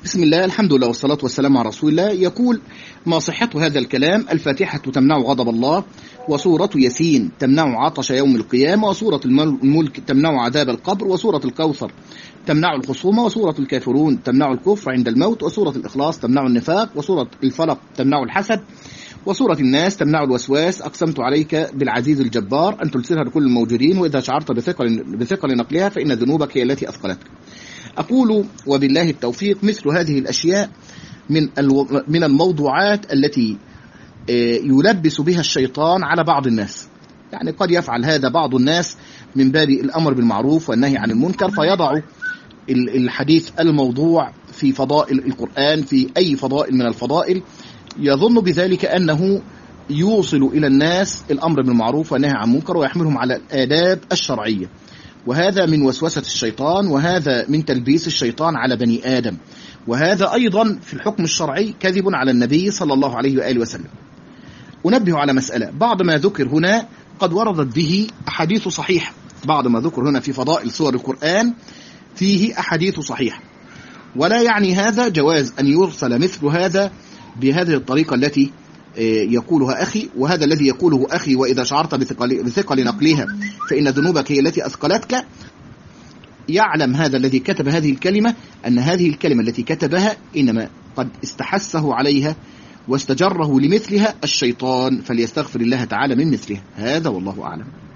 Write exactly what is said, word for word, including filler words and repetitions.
بسم الله، الحمد لله والصلاة والسلام على رسول الله. يقول: ما صحة هذا الكلام؟ الفاتحة تمنع غضب الله، وسورة ياسين تمنع عطش يوم القيامة، وسورة الملك تمنع عذاب القبر، وسورة الكوثر تمنع الخصومة، وسورة الكافرون تمنع الكفر عند الموت، وسورة الإخلاص تمنع النفاق، وسورة الفلق تمنع الحسد، وسورة الناس تمنع الوسواس. أقسمت عليك بالعزيز الجبار أن ترسلها لكل الموجودين، وإذا شعرت بثقل, بثقل نقلها فإن ذنوبك هي التي أثقلتك. أقول وبالله التوفيق: مثل هذه الأشياء من من الموضوعات التي يلبس بها الشيطان على بعض الناس. يعني قد يفعل هذا بعض الناس من باب الأمر بالمعروف والنهي عن المنكر، فيضع الحديث الموضوع في فضائل القرآن، في أي فضائل من الفضائل، يظن بذلك أنه يوصل إلى الناس الأمر بالمعروف والنهي عن المنكر ويحملهم على الآداب الشرعية. وهذا من وسوسة الشيطان، وهذا من تلبيس الشيطان على بني آدم، وهذا أيضا في الحكم الشرعي كذب على النبي صلى الله عليه وآله وسلم. أنبه على مسألة: بعض ما ذكر هنا قد وردت به أحاديث صحيحة. بعض ما ذكر هنا في فضائل سور القرآن فيه أحاديث صحيحة، ولا يعني هذا جواز أن يرسل مثل هذا بهذه الطريقة التي يقولها أخي، وهذا الذي يقوله أخي: وإذا شعرت بثقل, بثقل نقلها فإن ذنوبك هي التي أثقلتك. يعلم هذا الذي كتب هذه الكلمة أن هذه الكلمة التي كتبها إنما قد استحسه عليها واستجره لمثلها الشيطان، فليستغفر الله تعالى من مثلها. هذا والله أعلم.